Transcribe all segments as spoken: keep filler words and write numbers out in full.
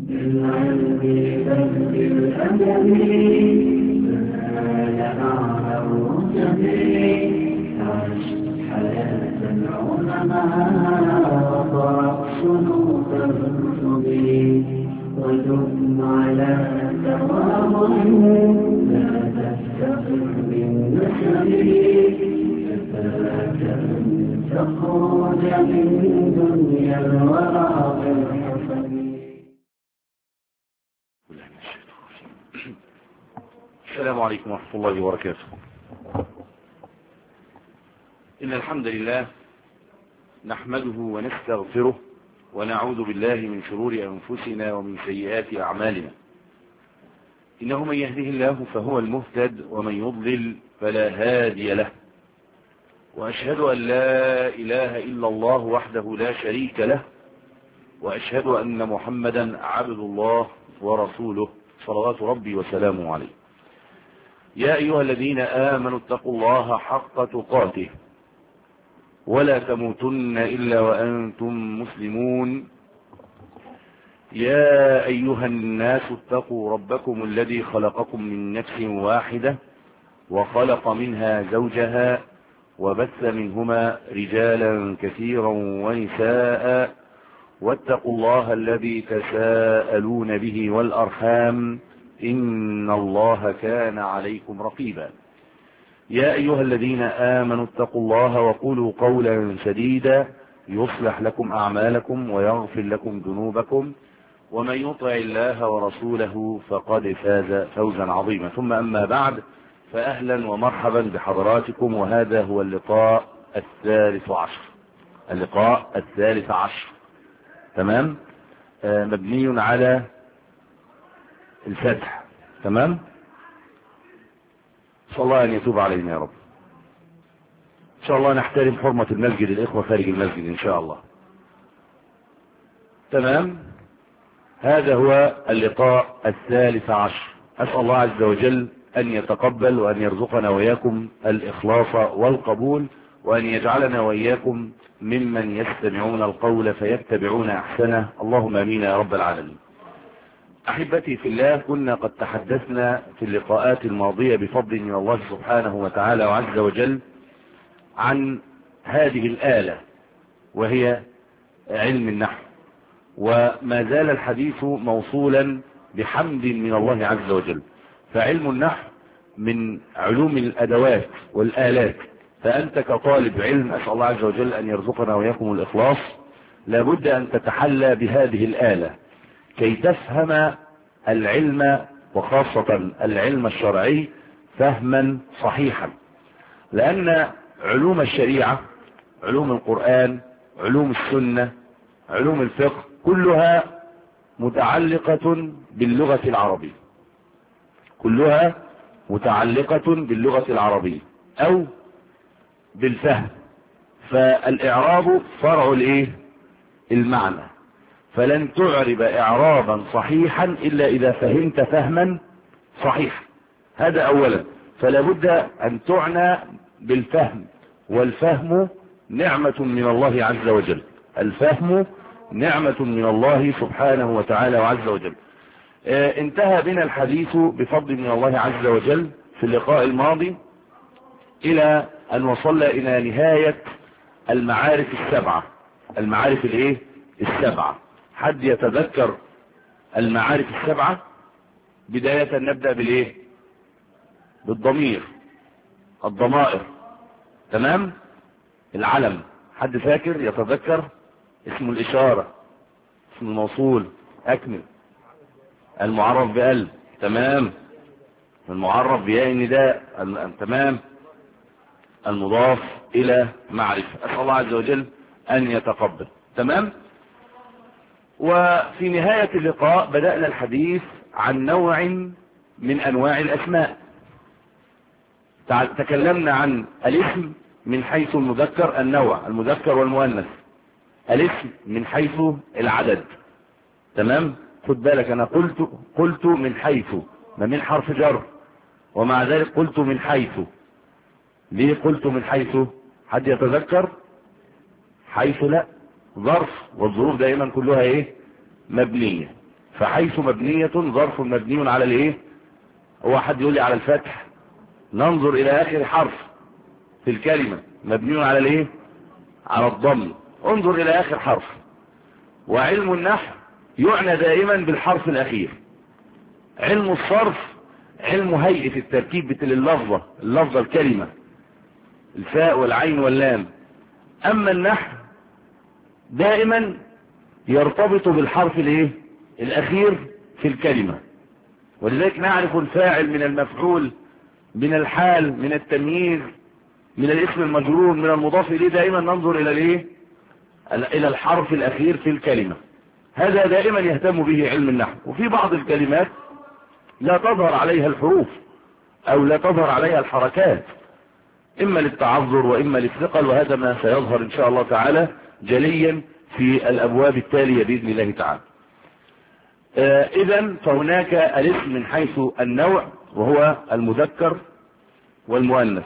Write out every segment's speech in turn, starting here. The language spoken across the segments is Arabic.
بالعلم بل بالأدب فنال أعلى الرتب عش حياة العلماء وقرأ صنوف الكتب ودم على تواضع لا تفتقر بالنسب كفاك أن تخرج من دنيا الورى بالحسب. السلام عليكم ورحمة الله وبركاته. إن الحمد لله نحمده ونستغفره ونعوذ بالله من شرور أنفسنا ومن سيئات أعمالنا. إنه من يهده الله فهو المهتد ومن يضلل فلا هادي له، وأشهد أن لا إله إلا الله وحده لا شريك له، وأشهد أن محمدا عبد الله ورسوله صلوات ربي وسلامه عليه. يا أيها الذين آمنوا اتقوا الله حق تقاته ولا تموتن إلا وأنتم مسلمون. يا أيها الناس اتقوا ربكم الذي خلقكم من نفس واحدة وخلق منها زوجها وبث منهما رجالا كثيرا ونساء واتقوا الله الذي تساءلون به والأرحام إن الله كان عليكم رقيبا. يا أيها الذين آمنوا اتقوا الله وقولوا قولا سديدا يصلح لكم أعمالكم ويغفر لكم ذنوبكم، ومن يطع الله ورسوله فقد فاز فوزا عظيما. ثم أما بعد، فأهلا ومرحبا بحضراتكم، وهذا هو اللقاء الثالث عشر اللقاء الثالث عشر تمام. آه مبني على الفتح. تمام. إن شاء الله أن يتوب علينا يا رب. إن شاء الله نحترم حرمة المسجد، الإخوة خارج المسجد إن شاء الله. تمام. هذا هو اللقاء الثالث عشر. أسأل الله عز وجل أن يتقبل وأن يرزقنا وإياكم الإخلاص والقبول، وأن يجعلنا وإياكم ممن يستمعون القول فيتبعون أحسنه. اللهم آمين يا رب العالمين. أحبتي في الله، كنا قد تحدثنا في اللقاءات الماضية بفضل من الله سبحانه وتعالى وعز وجل عن هذه الآلة وهي علم النحو، وما زال الحديث موصولا بحمد من الله عز وجل. فعلم النحو من علوم الأدوات والآلات، فأنت كطالب علم أسأل الله عز وجل أن يرزقنا وإياكم الإخلاص، لابد أن تتحلى بهذه الآلة كي تفهم العلم، وخاصة العلم الشرعي، فهما صحيحا. لأن علوم الشريعة، علوم القرآن، علوم السنة، علوم الفقه، كلها متعلقة باللغة العربية كلها متعلقة باللغة العربية أو بالفهم. فالإعراب فرع الإيه؟ المعنى. فلن تعرب إعرابا صحيحا إلا إذا فهمت فهما صحيحا. هذا أولا. فلا بد أن تعنى بالفهم، والفهم نعمة من الله عز وجل. الفهم نعمة من الله سبحانه وتعالى وعز وجل. آه انتهى بنا الحديث بفضل من الله عز وجل في اللقاء الماضي إلى أن وصلنا إلى نهاية المعارف السبعة. المعارف الإيه؟ السبعة. حد يتذكر المعارف السبعة؟ بداية نبدأ بالإيه؟ بالضمير، الضمائر. تمام. العلم، حد فاكر يتذكر؟ اسم الإشارة، اسم الموصول، أكمل. المعرف بأل. تمام. المعرف بياء النداء. تمام. المضاف إلى معرفة. أسأل الله عز وجل أن يتقبل. تمام. وفي نهاية اللقاء بدأنا الحديث عن نوع من أنواع الأسماء. تكلمنا عن الاسم من حيث المذكر، النوع المذكر والمؤنث. الاسم من حيث العدد. تمام. خد بالك، أنا قلت قلت من حيث، ما من حرف جر، ومع ذلك قلت من حيث. ليه قلت من حيث؟ حد يتذكر؟ حيث لا ظرف، والظروف دائما كلها ايه؟ مبنية. فحيث مبنية ظرف مبني على الايه؟ هو حد يقول لي على الفتح؟ ننظر الى اخر حرف في الكلمة مبني على الايه؟ على الضم. انظر الى اخر حرف. وعلم النحو يعنى دائما بالحرف الاخير. علم الصرف علم هيئة التركيب بتاع اللفظة، اللفظة الكلمة، الفاء والعين واللام. اما النحو دائما يرتبط بالحرف الايه؟ الاخير في الكلمة. ولذلك نعرف الفاعل من المفعول، من الحال، من التمييز، من الاسم المجرور، من المضاف اليه. دائما ننظر الى الايه؟ الى الحرف الاخير في الكلمة. هذا دائما يهتم به علم النحو. وفي بعض الكلمات لا تظهر عليها الحروف او لا تظهر عليها الحركات، اما للتعذر واما للثقل، وهذا ما سيظهر ان شاء الله تعالى جليا في الابواب التالية باذن الله تعالى. آه اذا فهناك الاسم من حيث النوع وهو المذكر والمؤنث،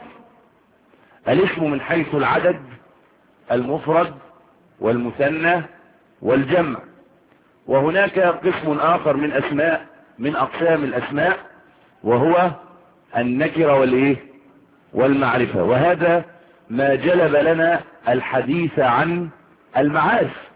الاسم من حيث العدد المفرد والمثنى والجمع، وهناك قسم اخر من اسماء من اقسام الاسماء وهو النكرة والايه؟ والمعرفة. وهذا ما جلب لنا الحديث عن المعارف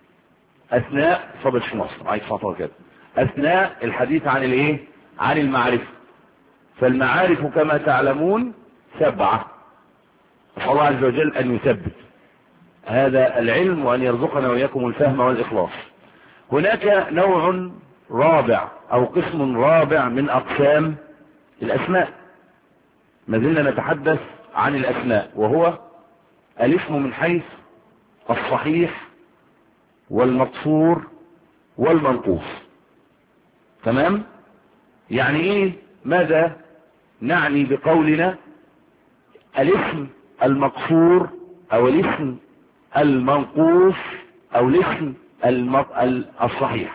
اثناء فضل مصر عايز فاطمة كده اثناء الحديث عن الايه؟ عن المعرفة. فالمعارف كما تعلمون سبعة. أسأل الله عز وجل ان يثبت هذا العلم وان يرزقنا واياكم الفهم والاخلاص. هناك نوع رابع او قسم رابع من اقسام الاسماء، ما زلنا نتحدث عن الاسماء، وهو الاسم من حيث الصحيح والمقصور والمنقوص. تمام؟ يعني ايه؟ ماذا نعني بقولنا الاسم المقصور او الاسم المنقوص او الاسم الصحيح؟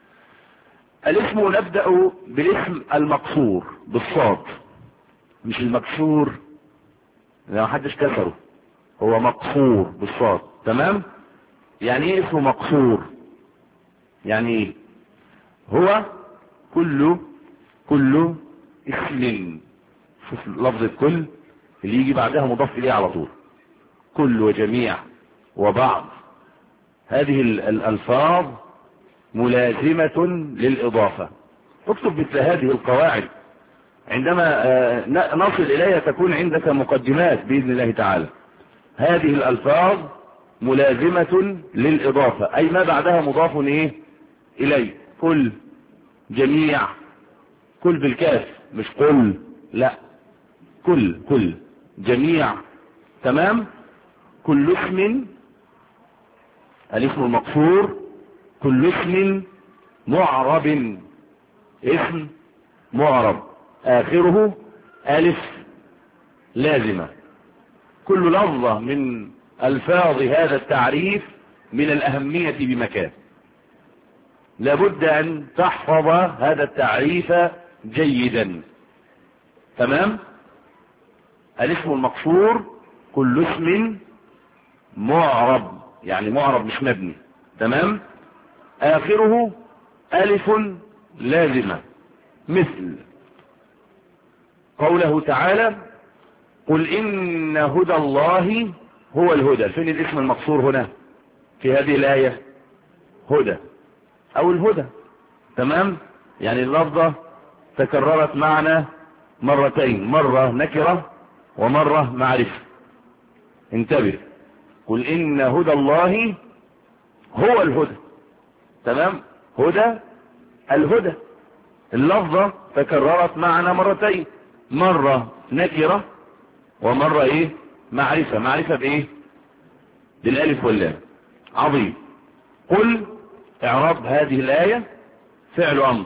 الاسم نبدأ بالاسم المقصور بالصاد، مش المكسور، ما حدش كسره، هو مقصور بالصاد. تمام؟ يعني ايه اسمه مقصور؟ يعني ايه؟ هو كل كل اسم، شوف لفظ الكل اللي يجي بعدها مضاف اليه على طول، كل وجميع وبعض، هذه الالفاظ ملازمة للإضافة. اكتب مثل هذه القواعد عندما نصل إليها تكون عندك مقدمات بإذن الله تعالى. هذه الألفاظ ملازمة للإضافة، أي ما بعدها مضاف إيه؟ إليه. كل، جميع، كل بالكاف مش كل، لا كل، كل، جميع. تمام؟ كل اسم، الاسم المقصور كل اسم معرب، اسم معرب آخره ألف لازمة. كل لفظة من ألفاظ هذا التعريف من الأهمية بمكان، لابد أن تحفظ هذا التعريف جيدا. تمام؟ الاسم المقصور كل اسم معرب، يعني معرب مش مبني. تمام؟ آخره ألف لازمة، مثل قوله تعالى قل إن هدى الله هو الهدى. فين الاسم المقصور هنا في هذه الآية؟ هدى أو الهدى. تمام؟ يعني اللفظة تكررت معنا مرتين، مرة نكرة ومرة معرفة. انتبه، قل إن هدى الله هو الهدى. تمام؟ هدى، الهدى، اللفظة تكررت معنا مرتين، مرة نكرة ومرة ايه؟ معرفة. معرفة بايه؟ بالالف واللام. عظيم. قل اعراب هذه الآية فعل امر.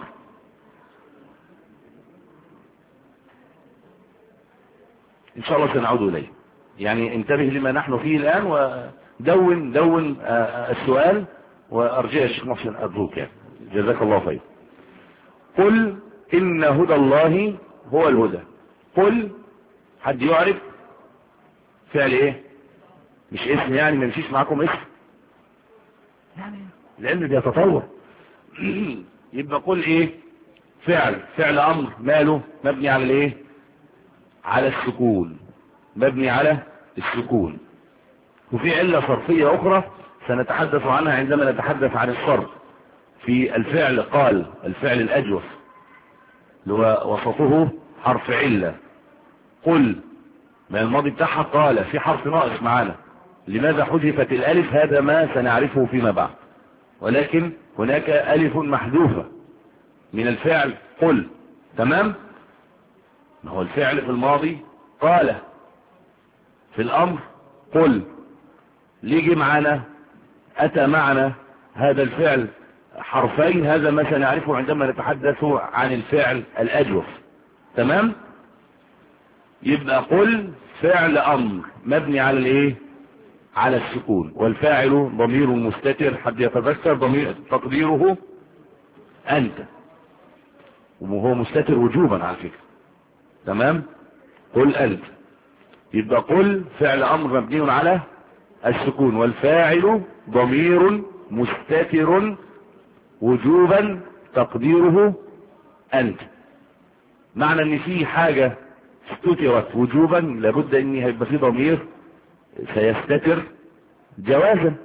ان شاء الله سنعود اليه، يعني انتبه لما نحن فيه الان ودون دون السؤال وارجع الشيخ محسن ارجوك يعني. جزاك الله خير. قل ان هدى الله هو الهدى. قل، حد يعرف فعل ايه؟ مش اسم يعني، ما يمشيش معاكم اسم يعني، العلم بيتطور. يبقى قل ايه فعل فعل امر ماله مبني على الايه على السكون مبني على السكون. وفي علة صرفية اخرى سنتحدث عنها عندما نتحدث عن الصرف في الفعل قال الفعل الاجوف اللي هو وسطه حرف علة. قل ما الماضي بتاعها قال في حرف ناقص معانا لماذا حذفت الالف هذا ما سنعرفه فيما بعد ولكن هناك الف محذوفة من الفعل قل تمام. ما هو الفعل في الماضي قال في الامر قل ليجي معنا اتى معنا هذا الفعل حرفين هذا ما سنعرفه عندما نتحدث عن الفعل الاجوف تمام. يبقى قل فعل امر مبني على الايه على السكون والفاعل ضمير مستتر حد يتذكر ضمير تقديره انت وهو مستتر وجوبا على فكرة تمام. قل انت يبقى قل فعل امر مبني على السكون والفاعل ضمير مستتر وجوبا تقديره انت. معنى ان في حاجة استترت وجوبا لابد ان هيبقى في ضمير سيستتر جوازا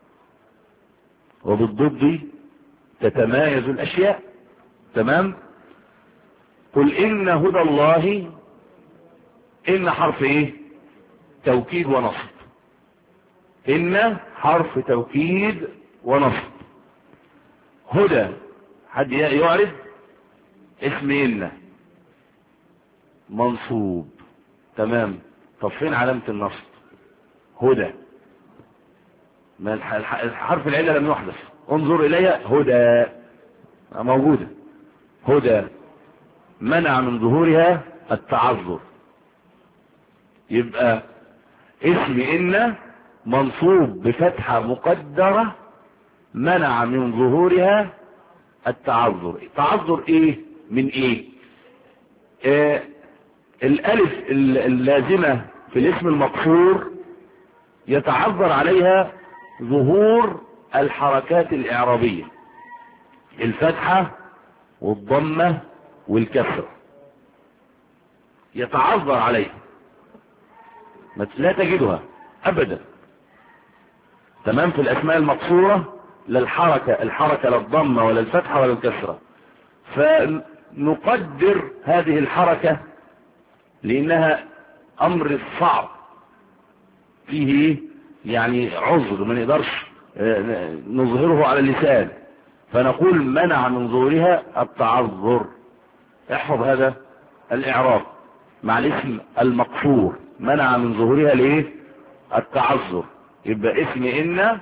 وبالضد تتمايز الاشياء تمام. قل ان هدى الله ان حرف ايه توكيد ونصب ان حرف توكيد ونصب. هدى حد يعرف اسم ان منصوب تمام. طب فين علامة النصب هدى ما الحرف العلة لم يحدث انظر الي هدى موجودة هدى منع من ظهورها التعذر يبقى اسم ان منصوب بفتحة مقدرة منع من ظهورها التعذر. تعذر ايه من ايه آه الالف اللازمة في الاسم المقصور يتعذر عليها ظهور الحركات الاعرابية الفتحة والضمة والكسرة يتعذر عليها لا تجدها ابدا تمام. في الاسماء المقصورة لا الحركة الحركة لا الضمة ولا الفتحة ولا الكسرة فنقدر هذه الحركة لانها امر صعب فيه يعني عذر ما نقدرش نظهره على اللسان فنقول منع من ظهورها التعذر. احفظ هذا الاعراب مع الاسم المقصور منع من ظهورها ليه التعذر يبقى اسم ان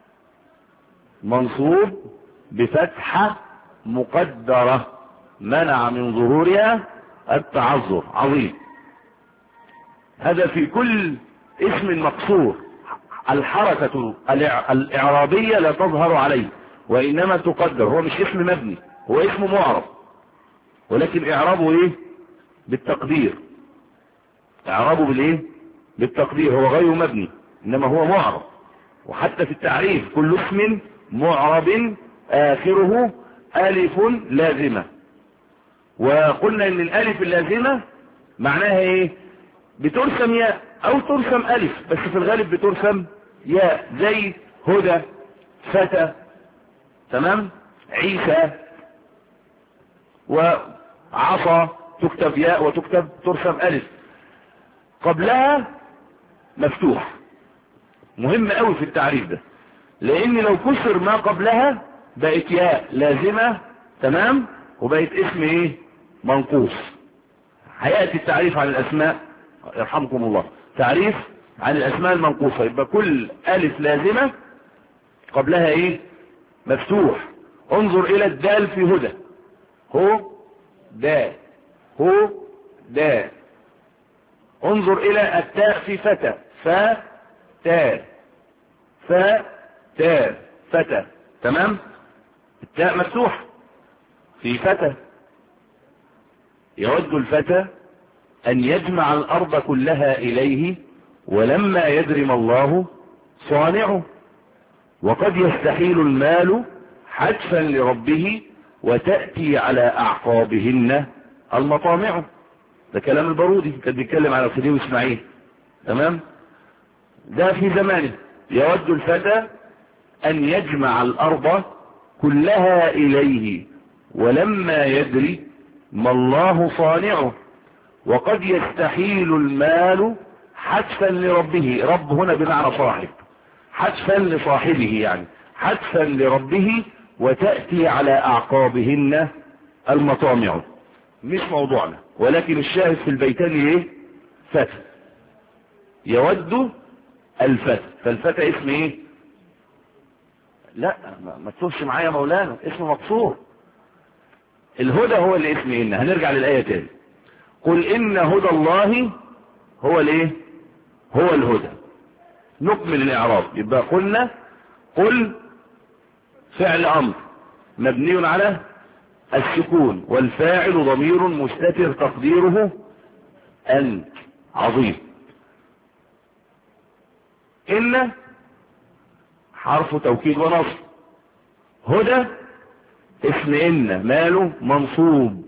منصوب بفتحة مقدرة منع من ظهورها التعذر. عظيم. هذا في كل اسم مقصور الحركة الاعرابية لا تظهر عليه وانما تقدر. هو مش اسم مبني هو اسم معرب ولكن اعرابه ايه بالتقدير اعرابه بالايه بالتقدير هو غير مبني انما هو معرب. وحتى في التعريف كل اسم معرب اخره الف لازمة وقلنا ان الالف اللازمة معناها ايه بترسم ياء او ترسم الف بس في الغالب بترسم ياء زي هدى فتى تمام عيسى وعصا تكتب ياء وتكتب ترسم الف قبلها مفتوح. مهم قوي في التعريف ده لان لو كسر ما قبلها بقت ياء لازمة تمام وبقت اسم ايه منقوص. هيأتي التعريف عن الاسماء يرحمكم الله تعريف عن الاسماء المنقوصة يبقى كل الف لازمة قبلها ايه مفتوح. انظر الى الدال في هدى هو دا هو دا. انظر الى التاء في فتى فا تا فا تا فتى تمام. التاء مفتوح في فتى. يود الفتى ان يجمع الارض كلها اليه ولما يدرم الله صانعه وقد يستحيل المال حتفا لربه وتأتي على أعقابهن المطامع. ده كلام البارودي كان بيتكلم على خديوي واسماعيل. تمام. ده في زمانه. يود الفتى أن يجمع الأرض كلها إليه ولما يدري ما الله صانعه، وقد يستحيل المال حتفا لربه. رب هنا بمعنى صاحب، حتفا لصاحبه يعني حتفا لربه، وتأتي على أعقابهن المطامع. مش موضوعنا، ولكن الشاهد في البيتين ايه؟ فتى. يود الفتى، فالفتى اسم ايه؟ لا ما تفش معايا مولانا، اسم مقصور. الهدى هو اللي اسم إن. هنرجع للآية تاني. قل إن هدى الله هو الايه؟ هو الهدى. نكمل الإعراب. يبقى قلنا قل فعل أمر مبني على السكون، والفاعل ضمير مستتر تقديره أنت. عظيم. إن حرف توكيد ونصب. هدى اسم إن ماله منصوب،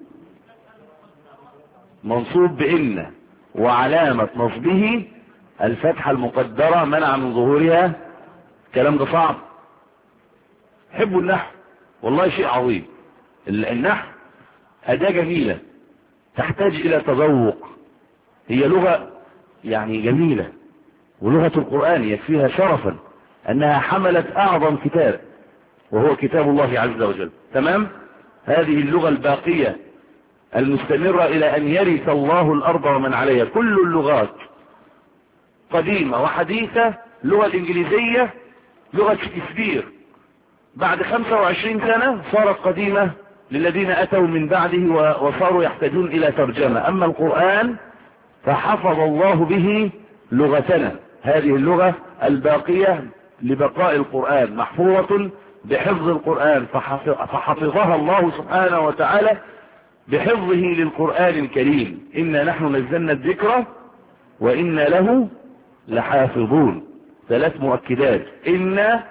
منصوب بإن، وعلامة نصبه الفتحة المقدرة منع من ظهورها. الكلام ده صعب. حبوا النحو، والله شيء عظيم. النحو أداة جميلة تحتاج إلى تذوق. هي لغة يعني جميلة، ولغة القرآن يكفيها شرفا أنها حملت أعظم كتاب وهو كتاب الله عز وجل. تمام. هذه اللغة الباقية المستمرة إلى أن يرث الله الأرض ومن عليها. كل اللغات قديمة وحديثة. اللغة الإنجليزية لغة شكسبير بعد خمسة وعشرين سنة صارت قديمة للذين أتوا من بعده وصاروا يحتاجون إلى ترجمة. أما القرآن فحفظ الله به لغتنا، هذه اللغة الباقية لبقاء القرآن، محفوظة بحفظ القرآن، فحفظها الله سبحانه وتعالى بحفظه للقرآن الكريم. إنا نحن نزلنا الذكر وإنا له لحافظون. ثلاث مؤكدات: إنا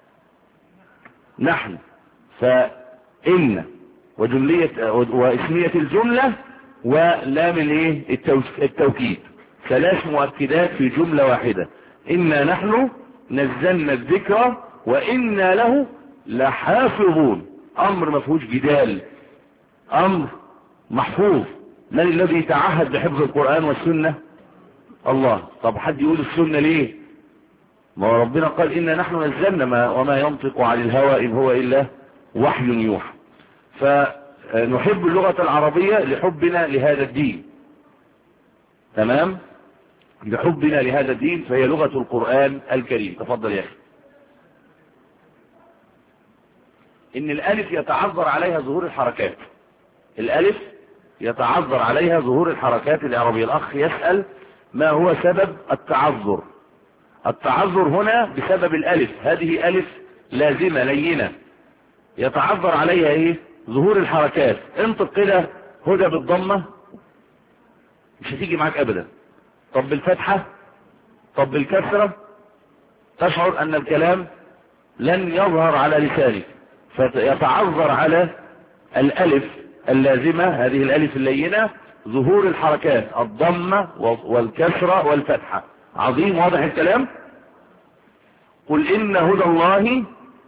نحن، فإن وجملية واسمية الجملة ولام الايه التوكيد. ثلاث مؤكدات في جملة واحدة. إنا نحن نزلنا الذكر وإنا له لحافظون. أمر ما فيهوش جدال، أمر محفوظ. من الذي تعهد بحفظ القرآن والسنة؟ الله. طب حد يقول السنة ليه؟ ما ربنا قال إنا نحن نزلنا ما وما ينطق عن الهوى إن هو إلا وحي يوحى. فنحب اللغة العربية لحبنا لهذا الدين. تمام. لحبنا لهذا الدين، فهي لغة القرآن الكريم. تفضل يا أخي. إن الألف يتعذر عليها ظهور الحركات. الألف يتعذر عليها ظهور الحركات العربية. الأخ يسأل ما هو سبب التعذر. التعذر هنا بسبب الألف. هذه ألف لازمة لينة يتعذر عليها ايه؟ ظهور الحركات. انطق كده هدى بالضمة مش هتيجي معاك ابدا. طب بالفتحة، طب بالكسرة، تشعر ان الكلام لن يظهر على لسانك، فيتعذر على الألف اللازمة، هذه الألف اللينة، ظهور الحركات الضمة والكسرة والفتحة. عظيم. واضح الكلام؟ قل إن هدى الله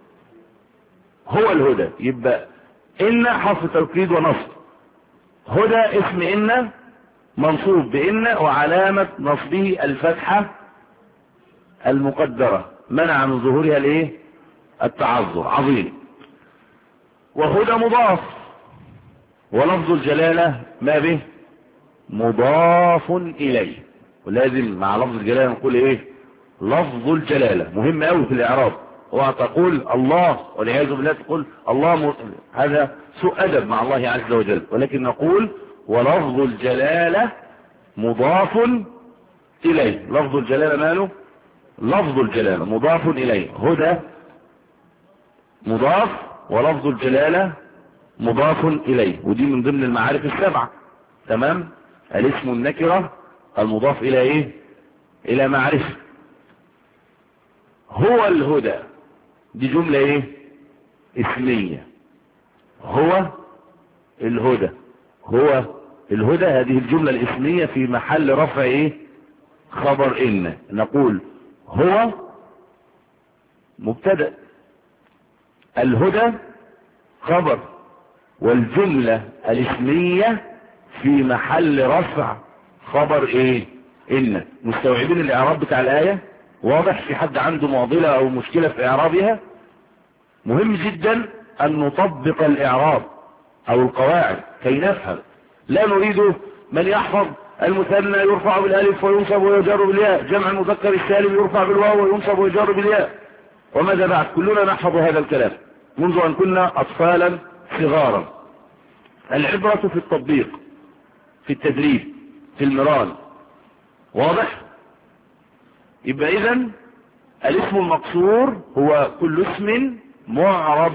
هو الهدى. يبقى إن حرف توكيد ونصب، هدى اسم إن منصوب بإن وعلامة نصبه الفتحة المقدرة منع من ظهورها الايه؟ التعذر. عظيم. وهدى مضاف، ولفظ الجلالة ما به؟ مضاف إليه. ولازم مع لفظ الجلالة نقول ايه؟ لفظ الجلالة. مهم قوي في الإعراب. اوعى تقول الله والعياذ بالله تقول الله م... هذا سوء أدب مع الله عز وجل. ولكن نقول ولفظ الجلالة مضاف إليه. لفظ الجلالة ماله؟ لفظ الجلالة مضاف إليه. هدى مضاف ولفظ الجلالة مضاف إليه، ودي من ضمن المعارف السبعة. تمام. الاسم النكرة المضاف إلى إيه؟ إلى معرفة. هو الهدى دي جملة إيه؟ اسمية. هو الهدى، هو الهدى. هذه الجملة الاسمية في محل رفع ايه؟ خبر ان. نقول هو مبتدأ، الهدى خبر، والجملة الاسمية في محل رفع خبر ايه؟ ان. مستوعبين الاعراب بتاع الاية؟ واضح؟ في حد عنده معضلة او مشكلة في اعرابها؟ مهم جدا ان نطبق الاعراب او القواعد كي نفهم. لا نريد من يحفظ المثنى يرفع بالالف وينصب ويجر بالياء، جمع المذكر السالم يرفع بالواو وينصب ويجر بالياء، وماذا بعد؟ كلنا نحفظ هذا الكلام منذ ان كنا اطفالا صغارا. العبرة في التطبيق، في التدريب، في المران. واضح؟ يبقى اذن الاسم المقصور هو كل اسم معرب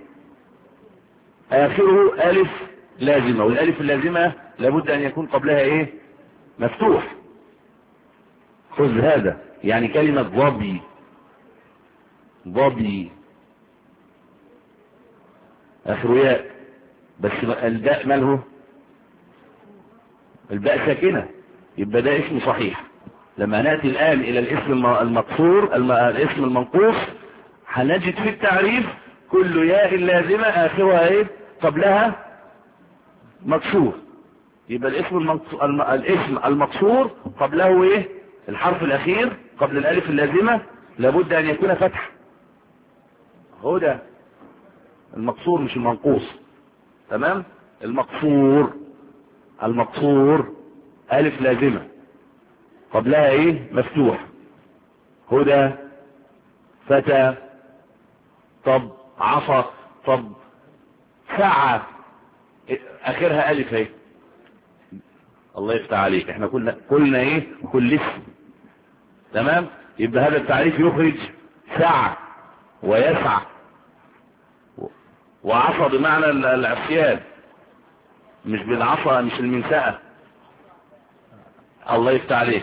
اخره الف لازمة، والالف اللازمة لابد ان يكون قبلها ايه؟ مفتوح. خذ هذا، يعني كلمة ضبي، ضبي اخر ياء، بس الباء ماله؟ الباء ساكنة، يبقى ده اسم صحيح. لما نأتي الآن إلى الاسم المقصور، الاسم المنقوص، هنجد في التعريف كل ياء لازمة آخرها ايه؟ قبلها مكسور. يبقى الاسم المقصور، الاسم المقصور قبله ايه؟ الحرف الأخير قبل الألف اللازمة لابد أن يكون فتح. هو ده المقصور مش المنقوص. تمام؟ المقصور، المقصور ألف لازمة قبلها ايه؟ مفتوح. هدى، فتى، طب، عصا، طب، سعى اخرها الف ايه؟ الله يفتح عليك. احنا قلنا قلنا ايه؟ كل اسم. تمام؟ يبقى هذا التعريف يخرج سعى ويسعى، وعصا بمعنى العصيان، مش بالعصا، مش المنسأة. الله يفتح عليك.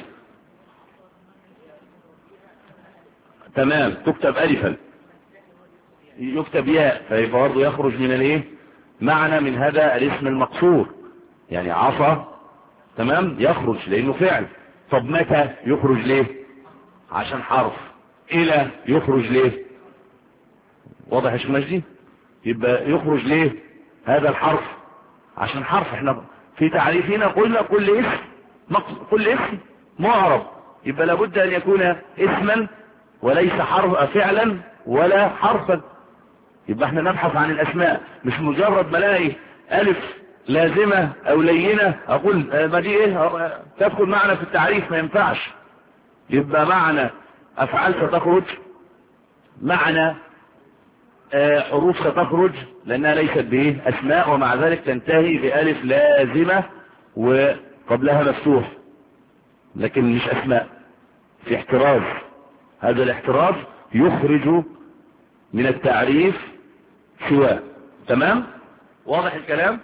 تمام، تكتب الفا، يكتب ياء، فيبقى برضه يخرج من الايه؟ معنى من هذا الاسم المقصور. يعني عصا، تمام، يخرج لانه فعل. طب متى يخرج ليه؟ عشان حرف. الى يخرج ليه؟ واضح يا شيخ مجدي؟ يبقى يخرج ليه هذا الحرف؟ عشان حرف. احنا في تعريفنا قلنا كل اسم كل اسم معرب، يبقى لابد ان يكون اسما وليس حرف فعلا ولا حرفا. يبقى احنا نبحث عن الاسماء، مش مجرد ملاقي الف لازمة او لينة اقول ما دي ايه تدخل معنا في التعريف، ما ينفعش. يبقى معنى افعال ستخرج، معنى حروف ستخرج لانها ليست بايه؟ اسماء، ومع ذلك تنتهي بألف لازمة وقبلها مفتوح، لكن مش اسماء. في احتراز، هذا الاحتراز يخرج من التعريف سواء. تمام؟ واضح الكلام؟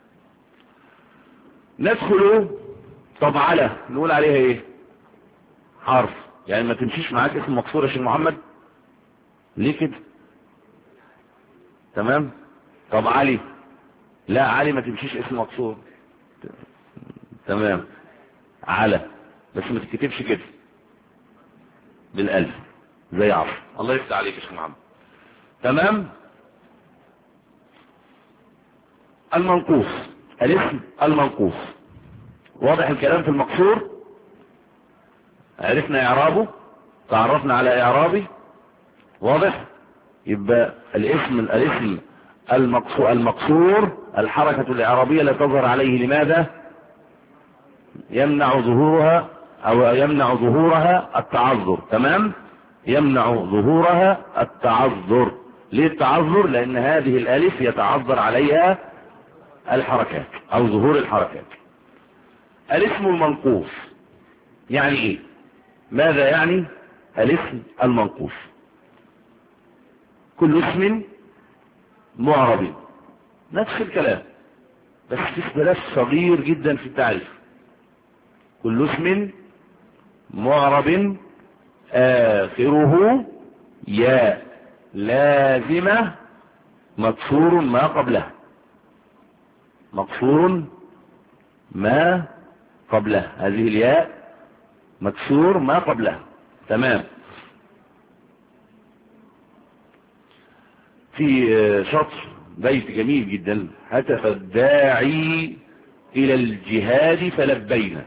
ندخل. طب على نقول عليها ايه؟ حرف. يعني ما تمشيش معاك اسم مقصور يا شيخ محمد، ليه كده؟ تمام؟ طب علي، لا علي ما تمشيش اسم مقصور. تمام، على، بس ما تكتبش كده بالالف زي عصر. الله يفتح عليك يا شيخ محمد. تمام؟ المنقوص، الاسم المنقوص. واضح الكلام في المقصور؟ عرفنا اعرابه، تعرفنا على اعرابه. واضح؟ يبقى الاسم الاسم المقصور, المقصور الحركة الاعرابية لا تظهر عليه. لماذا؟ يمنع ظهورها او يمنع ظهورها التعذر. تمام؟ يمنع ظهورها التعذر. ليه التعذر؟ لان هذه الالف يتعذر عليها الحركات او ظهور الحركات. الاسم المنقوص يعني ايه؟ ماذا يعني الاسم المنقوص؟ كل اسم معرب، نفس الكلام بس في اختلاف صغير جدا في التعريف. كل اسم معرب آخره ياء لازمة مكسور ما قبلها. مكسور ما قبلها، هذه الياء مكسور ما قبلها. تمام. في شطر بيت جميل جدا: هتف الداعي الى الجهاد فلبينا.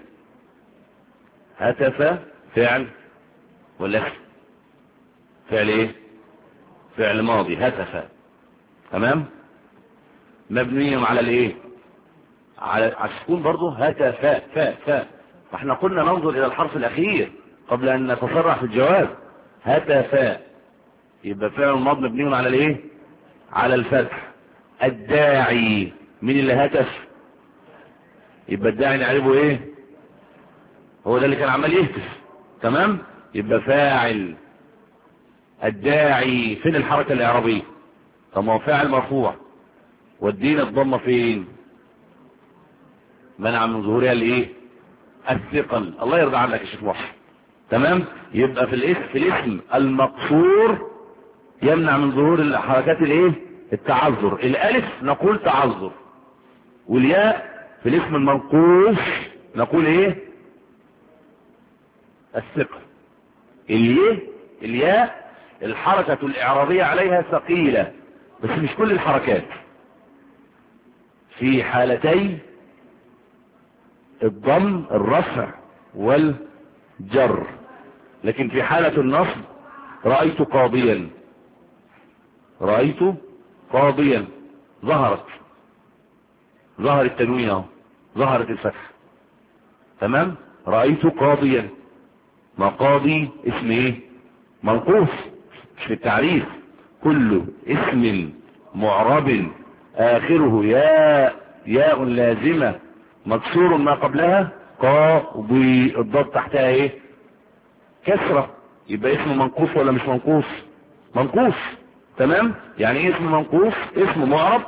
هتف فعل ولا اسم؟ فعل ايه؟ فعل ماضي، هتف. تمام. مبني على الايه؟ على السكون برضه، هتف فاء فاء. فاحنا قلنا ننظر الى الحرف الاخير قبل ان نتسرع في الجواب. هتف يبقى فعل ماضي مبني على الايه؟ على الفتح. الداعي مين اللي هتف؟ يبقى الداعي نعرفه ايه؟ هو ده اللي كان عمال يهتف. تمام. يبقى فاعل. الداعي فين الحركة الاعرابية؟ طب ما هو فاعل مرفوع، ودينا الضمه فين؟ منع من ظهورها الايه؟ الثقل. الله يرضى عنك يا شيخ محسن. تمام. يبقى في الاسم في الاسم المقصور يمنع من ظهور الحركات الايه؟ التعذر. الالف نقول تعذر، والياء في الاسم المنقوص نقول ايه؟ الثقل. الياء الياء الحركة الاعرابية عليها ثقيلة، بس مش كل الحركات. في حالتي الضم الرفع والجر، لكن في حالة النصب رأيت قاضيا، رأيت قاضيا ظهرت ظهر التنوين اهو، ظهرت الفتح. تمام. رأيت قاضيا. ما قاضي اسم ايه؟ منقوص، مش في التعريف. كل اسم معرب اخره ياء ياء لازمة مكسور ما قبلها قاضي، الضاد تحتها ايه؟ كسرة. يبقى اسم منقوص ولا مش منقوص؟ منقوص. تمام. يعني ايه اسم منقوص؟ اسم معرب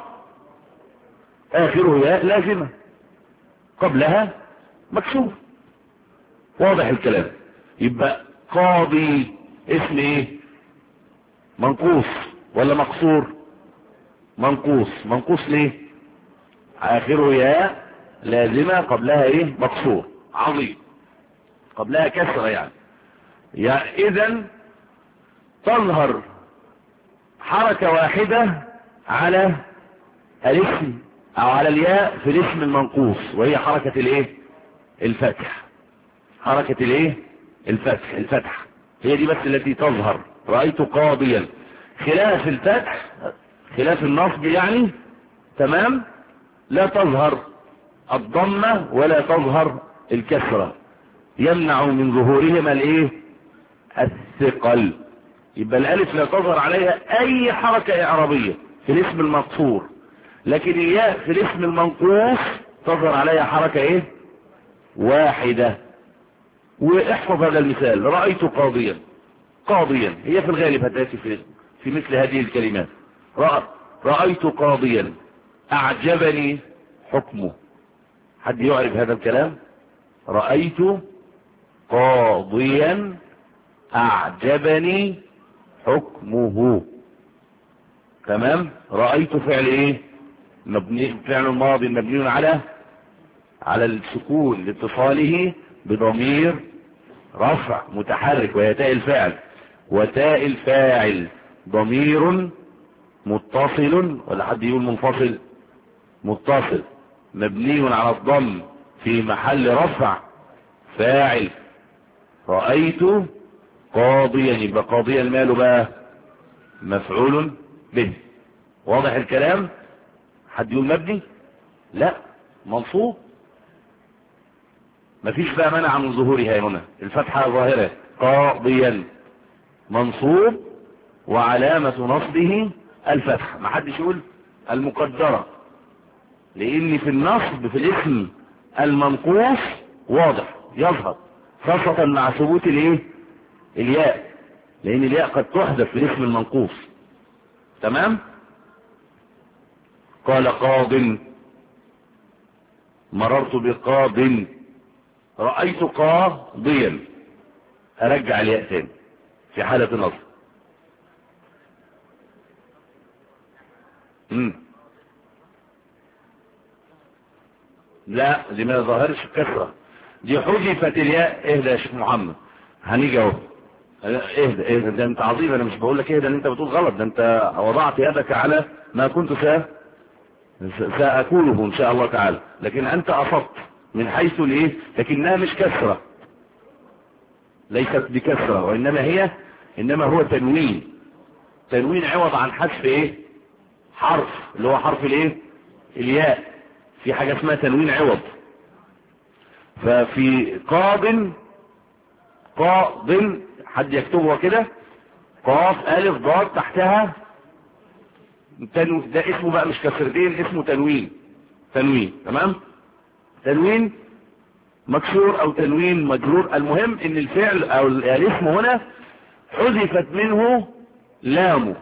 اخره ياء لازمة قبلها مكسور. واضح الكلام؟ يبقى قاضي اسم ايه؟ منقوص ولا مكسور؟ منقوص. منقوص ليه؟ اخره ياء لازمة قبلها ايه؟ مكسور. عظيم. قبلها كسرة يعني. يعني اذا تظهر حركة واحدة على الاسم او على الياء في الاسم المنقوص، وهي حركة الايه؟ الفتح. حركة الايه؟ الفتح. الفتح هي دي بس التي تظهر. رأيت قاضيا. خلاف الفتح، خلاف النصب يعني. تمام. لا تظهر الضمة ولا تظهر الكسرة، يمنع من ظهورهما الايه؟ الثقل. يبقى الالف لا تظهر عليها اي حركة اعرابية في الاسم المقصور، لكن الياء في الاسم المنقوص تظهر عليها حركة ايه؟ واحدة. واحفظ هذا المثال: رأيت قاضيا. قاضيا هي في الغالب هتأتي في, في مثل هذه الكلمات. رأ... رأيت قاضيا اعجبني حكمه. حد يعرف هذا الكلام؟ رأيت قاضيا اعجبني حكمه. تمام. رأيت فعل ايه؟ مبني، فعل ماضي مبني على على السكون لاتصاله بضمير رفع متحرك وهي تاء الفاعل، وتاء الفاعل ضمير متصل ولا حد يقول منفصل؟ متصل مبني على الضم في محل رفع فاعل. رأيت قاضيا. يبقى قاضيا ماله بقى؟ مفعول به. واضح الكلام؟ حد يقول مبني؟ لا، منصوب. مفيش بقى منع من ظهورها هنا، الفتحة ظاهرة. قاضيا منصوب وعلامة نصبه الفتحة. ما حدش يقول المقدرة، لان في النصب في الاسم المنقوص واضح يظهر، خاصة مع ثبوت الايه؟ الياء، لان الياء قد تحذف في الاسم المنقوص. تمام. قال قاض. مررت بقاض. رأيت قاضيا. ارجع الياء تاني في حالة النصب. امم لا دي ما ظهرش الكسرة، دي حذفت الياء. اهدى يا شيخ محمد، هنيجي اهو. اهدى اهدى، ده انت عظيم، انا مش بقول لك اهدى ان انت بتقول غلط، ده انت وضعت يدك على ما كنت سا سأقوله ان شاء الله تعالى، لكن انت اصبت من حيث الايه، لكنها مش كسرة، ليست بكسرة، وانما هي انما هو تنوين، تنوين عوض عن حذف ايه، حرف، اللي هو حرف الايه، الياء. في حاجة اسمها تنوين عوض. ففي قاض، قاض حد يكتبها كده، قاف الف ضاد تحتها تنو... ده اسمه بقى مش كسرتين، اسمه تنوين، تنوين تمام، تنوين مكسور او تنوين مجرور. المهم ان الفعل او الاسم هنا حذفت منه لامه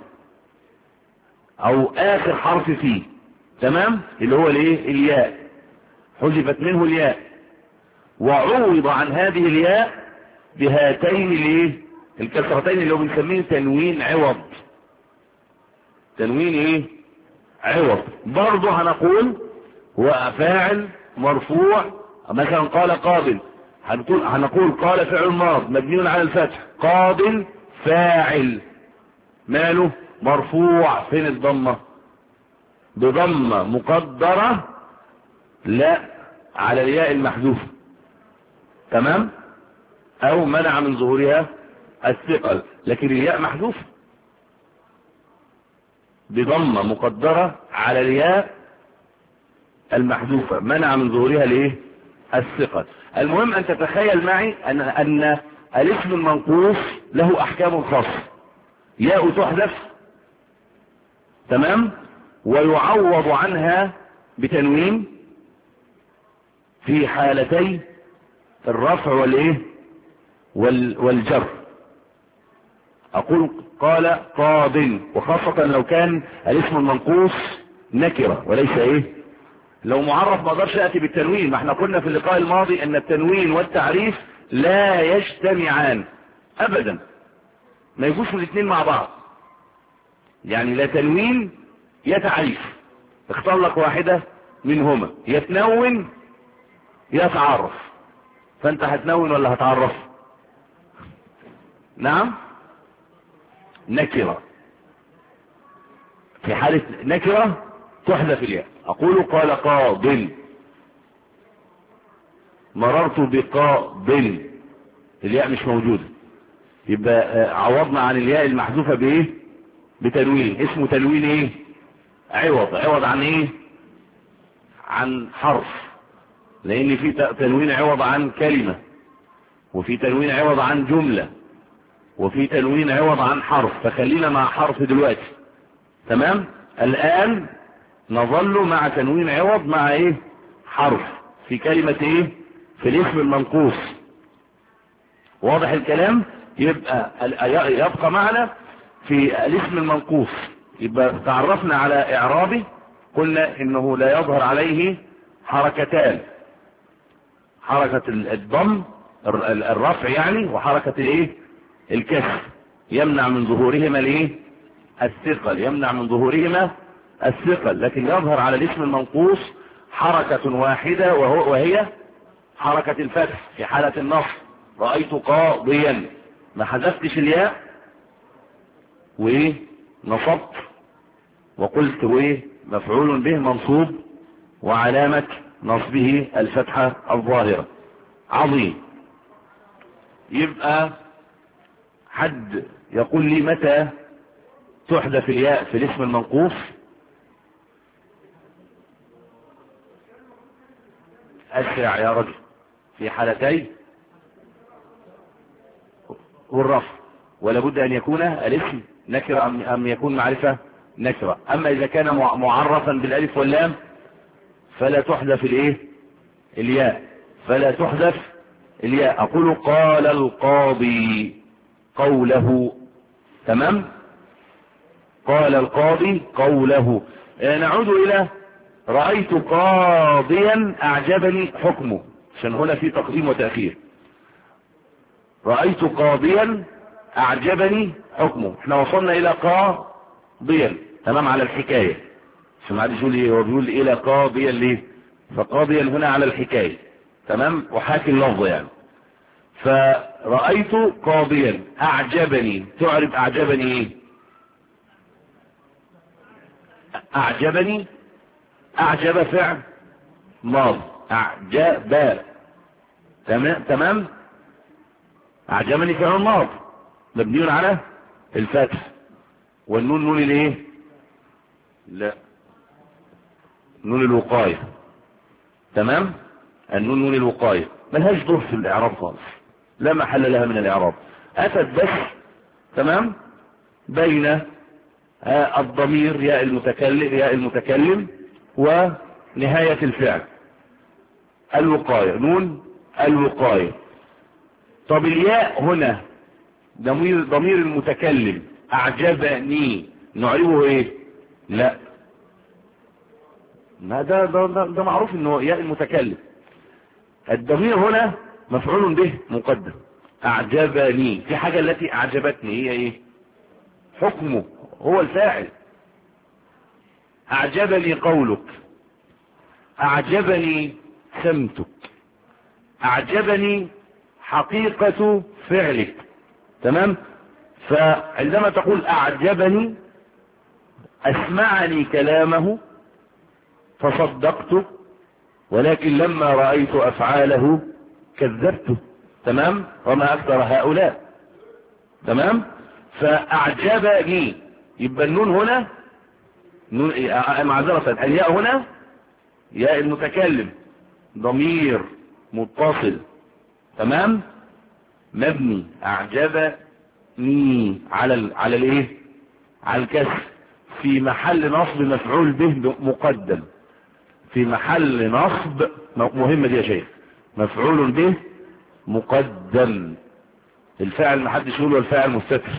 او اخر حرف فيه، تمام، اللي هو الايه، الياء، حذفت منه الياء، وعوض عن هذه الياء بهاتين الايه، الكسرتين اللي هو بنسميه تنوين عوض، تنوين ايه، عوض. برضه هنقول هو فاعل مرفوع، مثلا قال قابل، هنقول هنقول قال فعل ماض مبني على الفتح، قابل فاعل ماله مرفوع، فين الضمه؟ بضمه مقدره لا على الياء المحذوفه، تمام، او منع من ظهورها الثقل، لكن الياء محذوفه بضمه مقدره على الياء المحذوفه، منع من ظهورها الايه، الثقل. المهم ان تتخيل معي ان ان الاسم المنقوص له احكام خاصه، ياء تحذف، تمام، ويعوض عنها بتنوين في حالتي الرفع والايه والجر. اقول قال قاض، وخاصة لو كان الاسم المنقوص نكرة وليس ايه، لو معرف ما اقدرش اتي بالتنوين، ما احنا قلنا في اللقاء الماضي ان التنوين والتعريف لا يجتمعان ابدا، ما يجوش الاثنين مع بعض، يعني لا تنوين يا تعريف، اختار لك واحدة منهما، يا تنون يا تعرف، فانت هتنون ولا هتعرف؟ نعم، نكرة، في حالة نكرة تحذف الياء. اقول قال قاض، مررت بقاض، الياء مش موجودة، يبقى عوضنا عن الياء المحذوفة بايه، بتنوين، اسمه تنوين ايه، عوض، عوض عن ايه، عن حرف، لان في تنوين عوض عن كلمة، وفي تنوين عوض عن جملة، وفي تنوين عوض عن حرف، فخلينا مع حرف دلوقتي، تمام. الان نظل مع تنوين عوض مع ايه، حرف، في كلمة ايه، في الاسم المنقوص، واضح الكلام؟ يبقى يبقى معنا في الاسم المنقوص، يبقى تعرفنا على اعرابه، قلنا انه لا يظهر عليه حركتان، حركة الضم الرفع يعني، وحركة الايه، الكسر، يمنع من ظهورهما الايه، الثقل، يمنع من ظهورهما الثقل، لكن يظهر على الاسم المنقوص حركة واحدة وهو وهي حركة الفتح في حالة النصب، رأيت قاضيا، ما حذفتش الياء وايه، نصبت وقلت وايه، مفعول به منصوب وعلامة نصبه الفتحة الظاهرة. عظيم. يبقى حد يقول لي متى تحذف الياء في الاسم المنقوص؟ اسرع يا رجل. في حالتين والرفع، ولا بد ان يكون الاسم نكرة ام ام يكون معرفة نكرة. اما اذا كان معرفا بالالف واللام فلا تحذف الايه، الياء، فلا تحذف الياء. اقول قال القاضي قوله، تمام، قال القاضي قوله. نعود الى رأيت قاضيا اعجبني حكمه، عشان هنا في تقديم وتأخير. رأيت قاضيا اعجبني حكمه، احنا وصلنا الى قاضيا، تمام، على الحكاية، عشان ما حدش يقول ايه هو بيقول الى قاضيا ليه، فقاضيا هنا على الحكاية، تمام، وحاكي اللفظ يعني. فرأيت قاضيا أعجبني، تعرف أعجبني إيه؟ أعجبني، أعجب فعل ماضي، أعجب، تمام تمام. أعجبني فعل ماضي مبني على الفتح، والنون نون الايه؟ لا، نون الوقاية، تمام. النون نون الوقاية ملهاش دور في الإعراب خالص، لا محل لها من الإعراب، أتت بس، تمام، بين الضمير ياء المتكلم ياء المتكلم ونهاية الفعل. الوقاية، نون الوقاية. طب الياء هنا ضمير ضمير المتكلم أعجبني، نعربه ايه؟ لا، ما ده ده, ده, ده معروف انه ياء المتكلم. الضمير هنا مفعول به مقدم، أعجبني، في حاجة التي أعجبتني هي ايه؟ حكمه، هو الفاعل. أعجبني قولك، أعجبني سمتك، أعجبني حقيقة فعلك، تمام. فعندما تقول أعجبني، أسمعني كلامه فصدقته، ولكن لما رأيت أفعاله كذبته، تمام، وما أكثر هؤلاء، تمام. فأعجبني، يبقى النون هنا نون، معذرة، الياء هنا ياء المتكلم ضمير متصل، تمام، مبني، أعجبني على ال... على الايه؟ على الكسر، في محل نصب مفعول به مقدم، في محل نصب، مهمة دي يا شيخ، مفعول به مقدم. الفاعل ما حدش يقول الفاعل مستتر،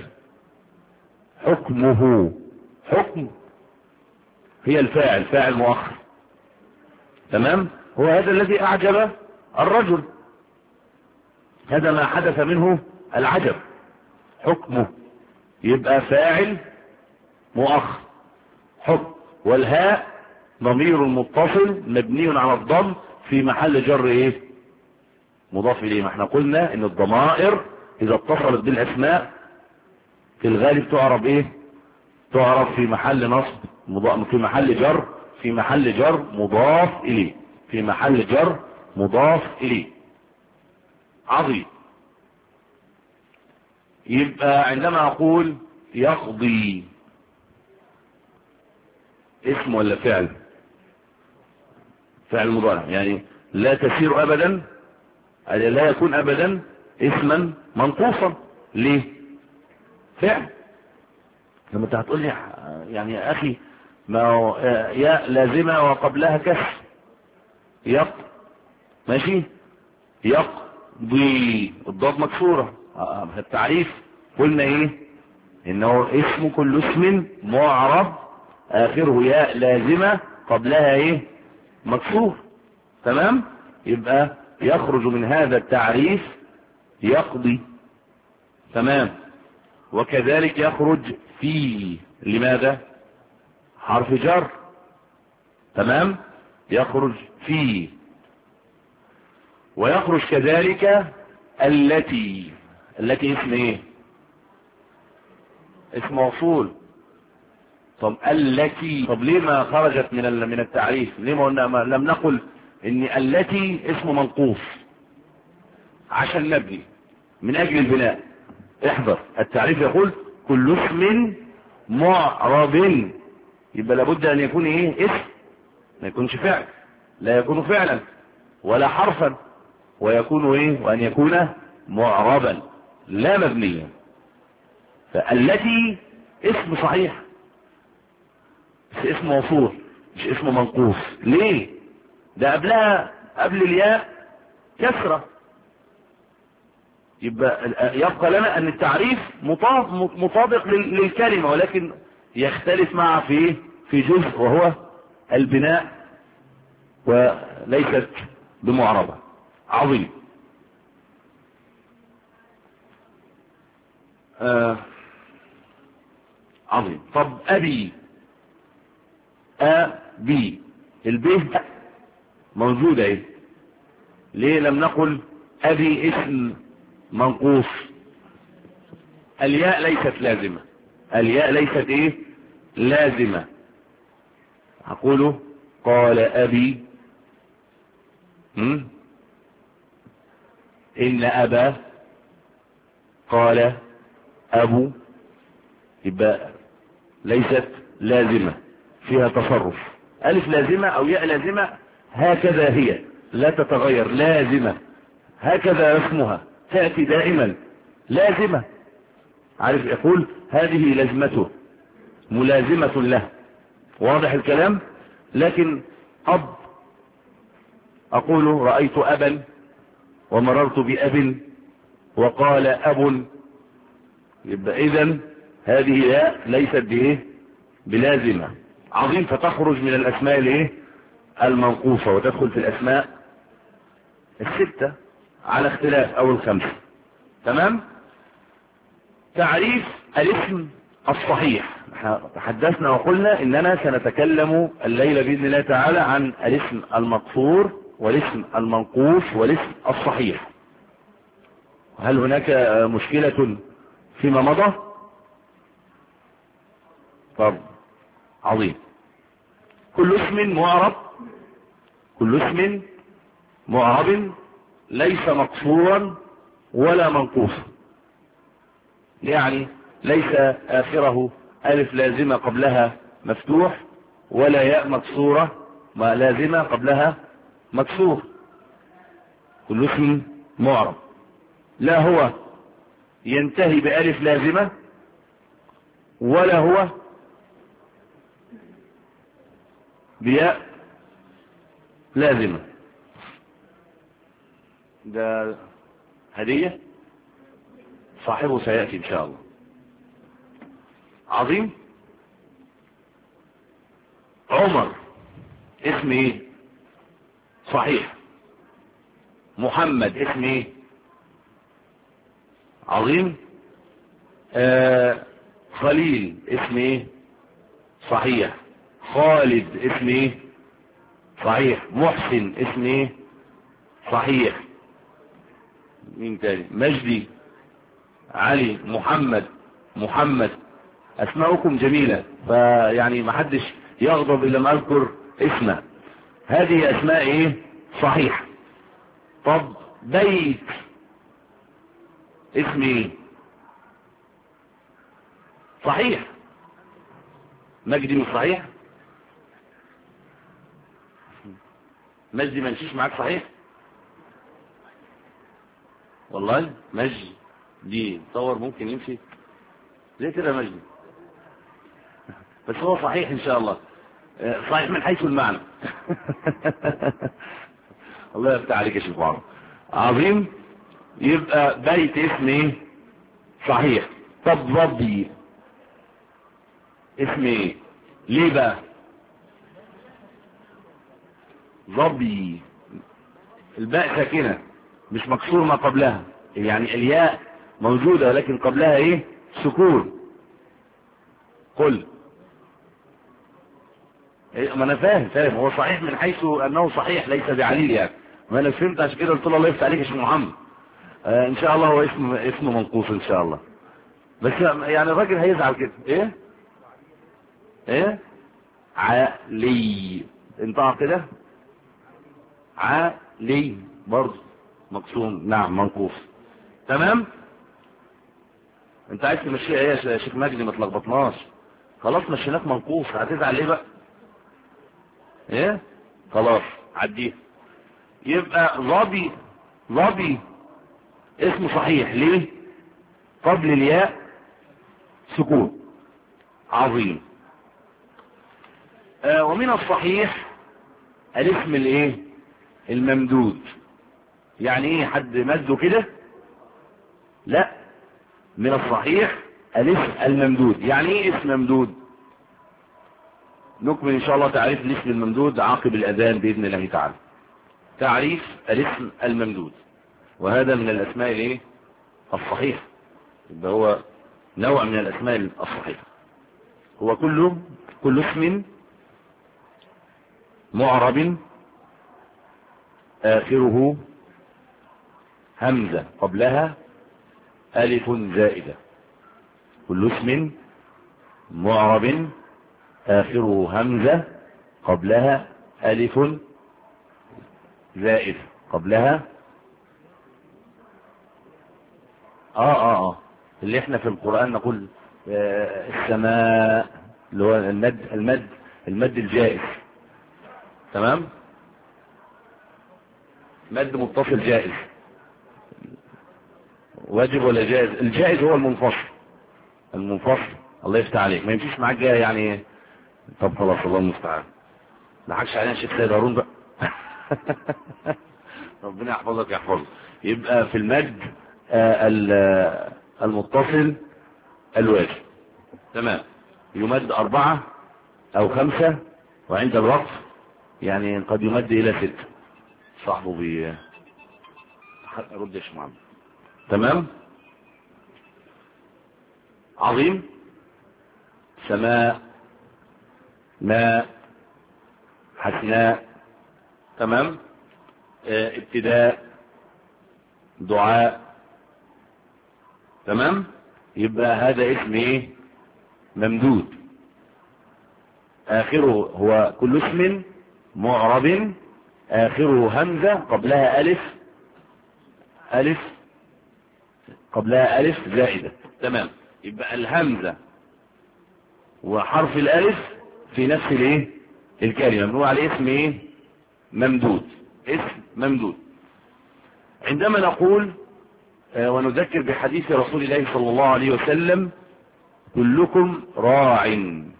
حكمه، حكم هي الفاعل، فاعل مؤخر، تمام. هو هذا الذي أعجب الرجل، هذا ما حدث منه العجب، حكمه، يبقى فاعل مؤخر، حكم، والهاء ضمير متصل مبني على الضم في محل جر ايه؟ مضاف اليه. ما احنا قلنا ان الضمائر اذا اتصلت بالاسماء في الغالب تعرب ايه؟ تعرب في محل نصب مضاف، في محل جر، في محل جر مضاف اليه، في محل جر مضاف اليه. عظيم. يبقى عندما اقول يقضي، اسم ولا فعل؟ فعل مضارع، يعني لا تسير ابدا، لا يكون ابدا اسما منقوصا. ليه؟ فعل. لما انت هتقول لي يعني يا اخي ما يا لازمه وقبلها كسر، يق، ماشي، يقضي الضاد مكسوره، التعريف قلنا ايه؟ انه اسم كل اسم معرب اخره ياء لازمه قبلها ايه؟ مكسور، تمام. يبقى يخرج من هذا التعريف يقضي، تمام. وكذلك يخرج في، لماذا؟ حرف جر، تمام، يخرج في. ويخرج كذلك التي، التي اسم ايه؟ اسم موصول. طب التي، طب ليه ما خرجت من من التعريف؟ ليه ما قلنا، لم نقل ان التي اسم منقوص؟ عشان نبني من اجل البناء. احذر، التعريف يقول كل اسم معرب، يبقى لابد ان يكون ايه؟ اسم، ما يكونش فعل، لا يكون فعلا ولا حرفا، ويكون ايه؟ وان يكون معربا لا مبنيا. فالتي اسم صحيح بس اسم موصول مش اسم منقوص. ليه؟ ده قبلها، قبل الياء كسرة. يبقى يبقى لنا ان التعريف مطابق للكلمة، ولكن يختلف معها في في جزء، وهو البناء، وليست بمعربة. عظيم. آه عظيم. طب ابي، ابي، البيه موجودة ايه؟ ليه لم نقل ابي اسم منقوص؟ الياء ليست لازمة، الياء ليست ايه؟ لازمة. اقول قال ابي هم؟ ان ابا قال ابو، يبقى ليست لازمة، فيها تصرف. الف لازمة او ياء لازمة هكذا هي، لا تتغير، لازمة هكذا اسمها، تأتي دائما لازمة. عارف يقول هذه لازمته، ملازمة له، واضح الكلام. لكن أب، أقول رأيت أبا ومررت بأب وقال أب، يبقى إذن هذه لا ليست بإيه؟ بلازمة. عظيم. فتخرج من الأسماء الإيه؟ المنقوصة وتدخل في الأسماء الستة على اختلاف أو الخمسة. تمام. تعريف الاسم الصحيح. تحدثنا وقلنا إننا سنتكلم الليلة بإذن الله تعالى عن الاسم المقصور والاسم المنقوص والاسم الصحيح. هل هناك مشكلة فيما مضى؟ طب عظيم. كل اسم معرب، كل اسم معرب ليس مقصورا ولا منقوصا، يعني ليس آخره ألف لازمة قبلها مفتوح ولا ياء مكسورة ما لازمة قبلها مكسور. كل اسم معرب لا هو ينتهي بألف لازمة ولا هو بياء لازمة. ده هدية صاحبه سيأتي إن شاء الله. عظيم. عمر اسم ايه؟ صحيح. محمد اسم ايه؟ عظيم. آه خليل اسم ايه؟ صحيح. خالد اسم ايه؟ صحيح. محسن اسم ايه؟ صحيح. مين تاني؟ مجدي، علي، محمد، محمد. اسماؤكم جميلة، فيعني ما حدش يغضب الا ما اذكر اسمه. هذه اسماء ايه؟ صحيح. طب بيت اسم ايه؟ صحيح. مجدي مش صحيح؟ مجدي ما نشيش معاك صحيح والله. مجدي دي تصور ممكن يمشي ليه كده مجدي؟ بس هو صحيح ان شاء الله، صحيح من حيث المعنى. الله يفتح عليك يا شيخ عمر. عظيم. يبقى بيت اسم ايه؟ صحيح. طب ظبي اسم ايه؟ ليه بقى ظبي؟ الباء ساكنة مش مكسور ما قبلها، يعني الياء موجودة لكن قبلها ايه؟ سكون. قل إيه؟ ما انا فاهم فاهم هو صحيح من حيث انه صحيح ليس بعليل يعني. ما انا فهمت عشان كده قلت له الله يفتح عليك يا شيخ محمد. آه ان شاء الله هو اسم اسم منقوص ان شاء الله. بس يعني الراجل هيزعل كده. ايه ايه علي انطق كده. علي برضه مقسوم. نعم منقوص. تمام. انت عايز تمشيها ايه يا شيخ مجدي؟ ما تلخبطناش. خلاص مشيناك منقوص، هتزعل ليه بقى؟ ايه خلاص عديه. يبقى ظبي، ظبي اسم صحيح. ليه؟ قبل الياء سكون. عظيم. آه ومن الصحيح الاسم الايه؟ الممدود. يعني ايه حد مده كده؟ لا، من الصحيح الاسم الممدود. يعني ايه اسم ممدود؟ نكمل ان شاء الله تعريف الاسم الممدود عقب الاذان باذن الله تعالى. تعريف الاسم الممدود، وهذا من الاسماء الايه؟ الصحيح. يبقى هو نوع من الاسماء الصحيحه. هو كل كل اسم معرب آخره همزة قبلها ألف زائدة. كل اسم معرب آخره همزة قبلها ألف زائدة. قبلها آه آه آه اللي احنا في القرآن نقول آه السماء، اللي هو المد المد المد الجائز. تمام، مد متصل جائز. واجب ولا جائز؟ الجائز هو المنفصل. المنفصل الله يفتح عليك، ما يمشيش معاك جاي يعني. طب خلاص الله المستعان، ما حكش علينا شيخ سيد هارون بقى. ربنا يحفظك يحفظك. يبقى في المد آه المتصل الواجب. تمام، يمد أربعة أو خمسة، وعند الوقف يعني قد يمد إلى ستة. صاحبه بي رد يا شيخ محمد. تمام، عظيم، سماء، ماء، حسناء. تمام، اه ابتداء، دعاء. تمام، يبقى هذا اسم ايه؟ ممدود. اخره هو كل اسم معرب اخره همزة قبلها الف الف قبلها الف زائدة. تمام، يبقى الهمزة وحرف الالف في نفس الايه الكلمة بنقول عليه اسم ايه؟ ممدود. اسم ممدود. عندما نقول آه ونذكر بحديث رسول الله صلى الله عليه وسلم: كلكم راع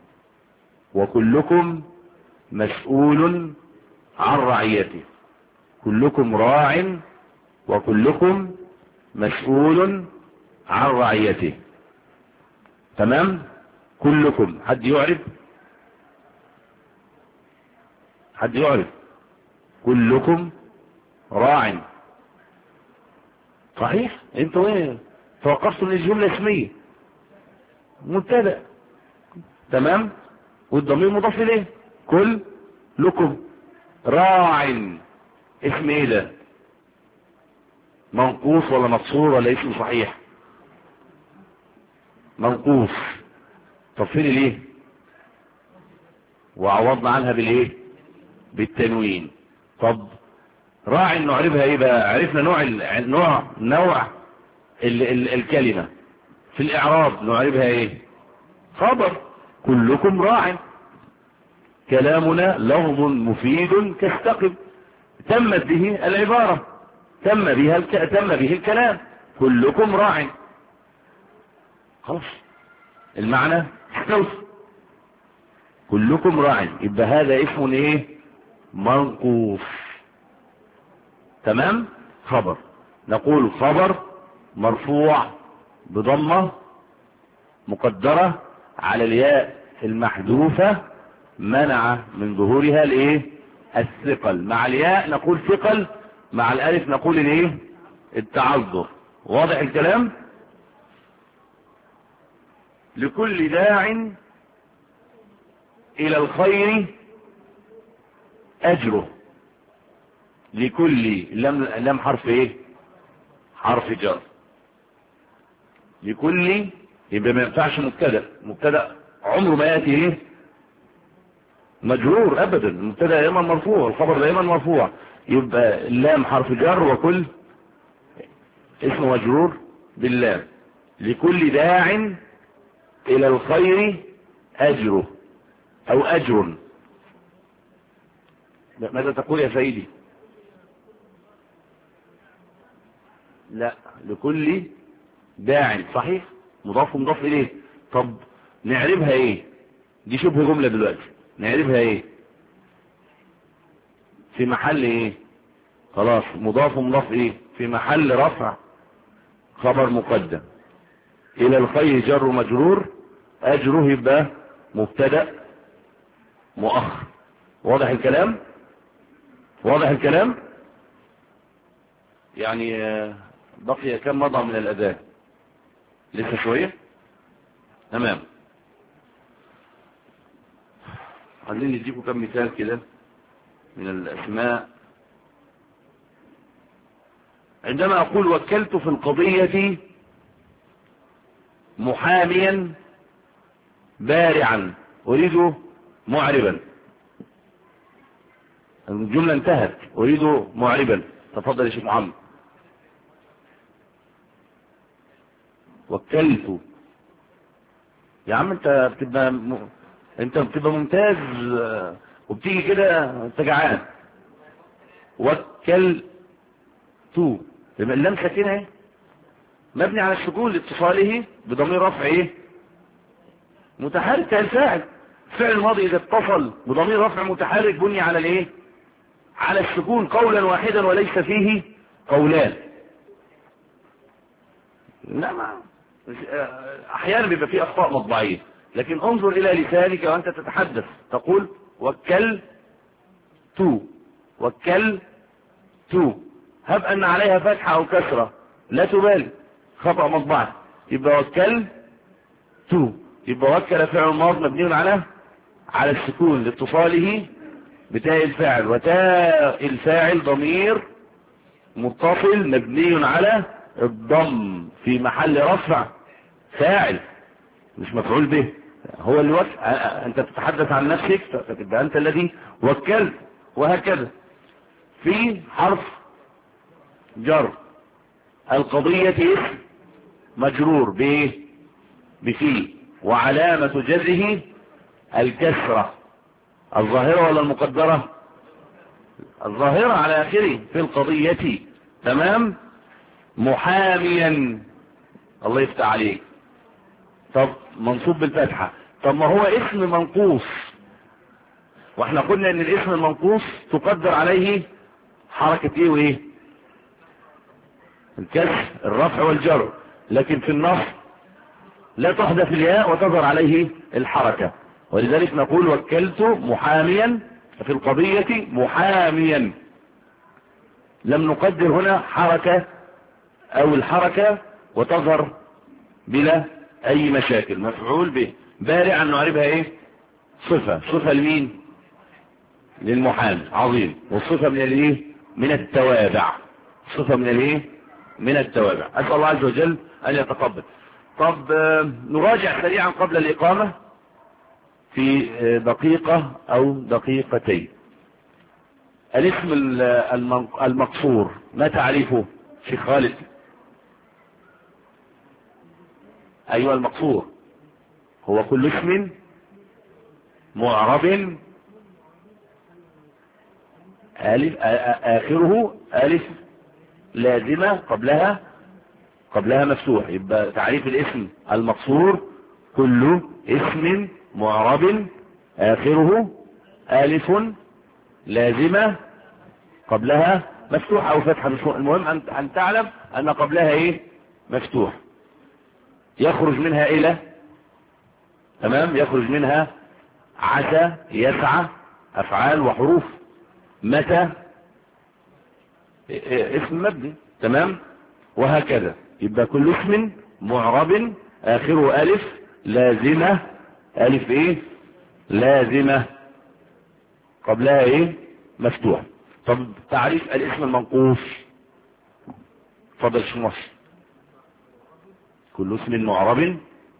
وكلكم مسؤول عن رعيته. كلكم راع وكلكم مسؤول عن رعيته. تمام، كلكم. حد يعرف؟ حد يعرف؟ كلكم راع. صحيح، انتوا ايه توقفتوا ان الجمله اسميه مبتدا. تمام، والضمير مضاف اليه. كل لكم راع اسم ايه ده؟ منقوص ولا مقصور ولا اسم صحيح؟ منقوص. طب فين ليه؟ وعوضنا عنها بالايه؟ بالتنوين. طب راع نعرفها ايه بقى؟ عرفنا نوع ال... نوع نوع ال... ال... الكلمة. في الاعراب نعرفها ايه؟ خبر. كلكم راع. كلامنا لفظ مفيد كاستقم. تمت به العبارة، تم بها الك... تم به الكلام. كلكم راع. خلاص المعنى استوفى. كلكم راع، يبقى هذا اسم ايه؟ منقوص. تمام، خبر. نقول خبر مرفوع بضمة مقدرة على الياء المحذوفة منع من ظهورها الايه؟ الثقل. مع الياء نقول ثقل، مع الالف نقول الايه؟ التعذر. واضح الكلام؟ لكل داع الى الخير اجره. لكل لم لم حرف ايه؟ حرف جر. لكل يبقى ما ينفعش مبتدا. مبتدا عمره ما ياتي ايه؟ مجرور ابدا. المبتدا دايما مرفوع، الخبر دايما مرفوع. يبقى اللام حرف جر وكل اسم مجرور باللام. لكل داع الى الخير اجره او اجر. ماذا تقول يا سيدي؟ لا، لكل داع صحيح، مضاف مضاف اليه. طب نعرفها ايه؟ دي شبه جملة دلوقتي، نعرفها ايه؟ في محل ايه؟ خلاص مضاف مضاف ايه؟ في محل رفع خبر مقدم. الى الخير جر مجرور، اجره يبقى مبتدا مؤخر. واضح الكلام؟ واضح الكلام؟ يعني بقي كم مضى من الاذان؟ لسه شوية. تمام، عايزين نديكم كم مثال كده من الاسماء عندما أقول وكلت في القضية محاميا بارعا أريد معربا، الجملة انتهت، أريد معربا. تفضل يا شيخ محمد. وكلت يا عم، انت بتبقى م... انت بتبقى ممتاز وبتيجي كده انت جعان. وكلت يبقى اللام ساكنه ايه، مبني على السكون لاتصاله بضمير رفع ايه متحرك الفاعل. فعل الماضي اذا اتصل بضمير رفع متحرك بني على الايه، على السكون قولا واحدا وليس فيه قولان. لا، احيانا بيبقى فيه اخطاء مطبعيه، لكن انظر الى لسانك وانت تتحدث تقول وكلت وكلت، هب ان عليها فتحه او كسره لا تبالي، خطأ مطبعي. يبقى وكلت، يبقى وكل فعل ماض مبني على على السكون لاتصاله بتاء الفاعل، وتاء الفاعل ضمير متصل مبني على الضم في محل رفع فاعل مش مفعول به. هو اللي وكل، انت تتحدث عن نفسك فتبقى انت الذي وكلت. وهكذا في حرف جر القضية اسم مجرور بايه، بفي، وعلامة جره الكسرة الظاهرة ولا المقدرة؟ الظاهرة على آخره في القضية. تمام. محاميا، الله يفتح عليك. طب منصوب بالفتحة. طب ما هو اسم منقوص، واحنا قلنا ان الاسم المنقوص تقدر عليه حركة ايه وايه، الكسر الرفع والجر، لكن في النصب لا تحذف الياء وتظهر عليه الحركة. ولذلك نقول وكلت محاميا في القضية محاميا، لم نقدر هنا حركة او الحركة وتظهر بلا اي مشاكل. مفعول به. بارعا نعربها ايه، صفة. صفة لمين؟ للمحامي. عظيم. والصفة من الايه، من التوابع. صفة من الايه، من التوابع. اسأل الله عز وجل ان يتقبل. طب نراجع سريعا قبل الإقامة في دقيقة أو دقيقتين. الاسم المقصور ما تعريفه شيخ خالد؟ أيها المقصور هو كل اسم معرب ألف آخره ألف لازمة قبلها قبلها مفتوح. يبقى تعريف الاسم المقصور كل اسم معرب آخره ألف لازمة قبلها مفتوح أو فتحة. المهم أن تعلم أن قبلها إيه، مفتوح. يخرج منها إلى، تمام، يخرج منها عسى، يسعى، أفعال وحروف. متى اسم مبني، تمام، وهكذا. يبقى كل اسم معرب آخره ألف لازمة، ألف إيه لازمة قبلها إيه مفتوح. طب تعريف الاسم المنقوص، فضل شو مصر؟ كل اسم معرب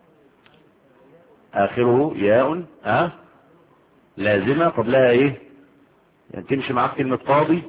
آخره ياء ها لازمة قبلها إيه، يعني تمشي معاك كلمة قاضي،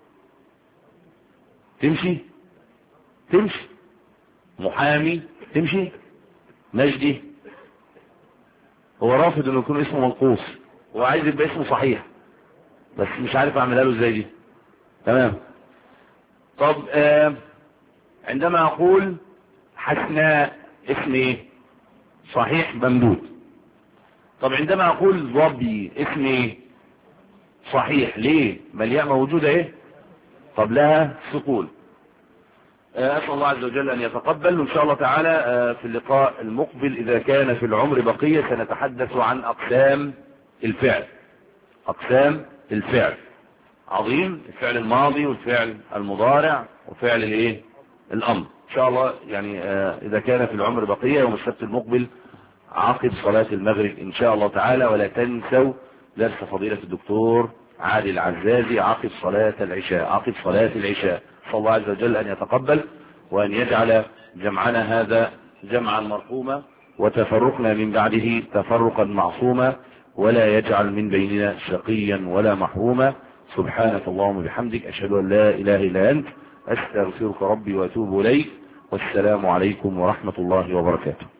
تمشي تمشي محامي، تمشي مجدي. هو رافض انه يكون اسمه منقوص وعايز يبقى اسمه صحيح، بس مش عارف اعملها له ازاي دي. تمام. طب آه عندما اقول حسناء اسم ايه، صحيح ممدود. طب عندما اقول ظبي اسم ايه، صحيح. ليه؟ ما الياء موجوده ايه قبلها سكون. أسأل الله عز وجل أن يتقبل. وإن شاء الله تعالى في اللقاء المقبل إذا كان في العمر بقية سنتحدث عن أقسام الفعل. أقسام الفعل. عظيم. الفعل الماضي والفعل المضارع وفعل الايه الأمر. إن شاء الله يعني إذا كان في العمر بقية يوم السبت المقبل عقب صلاة المغرب إن شاء الله تعالى. ولا تنسوا درس فضيلة الدكتور علي العزازي عقب صلاة العشاء عقب صلاة العشاء. صلى الله عز وجل أن يتقبل وأن يجعل جمعنا هذا جمعا مرحوما وتفرقنا من بعده تفرقا معصوما ولا يجعل من بيننا شقيا ولا محروما. سبحانك اللهم وبحمدك أشهد أن لا إله إلا أنت أستغفرك ربي وأتوب إليك والسلام عليكم ورحمة الله وبركاته.